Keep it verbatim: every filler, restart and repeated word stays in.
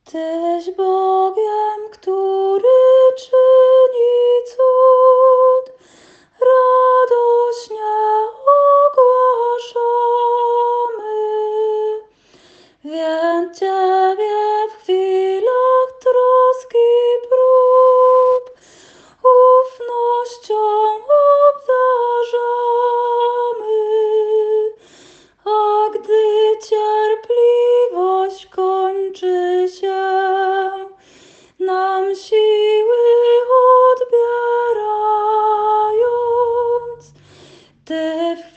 Tyś Bogiem, który czyni cud, radośnie ogłaszamy. Więc Ciebie w chwilach troski prób ufnością obdarzamy. A gdy cierpliwość kończy się, nam siły odbierając, Ty w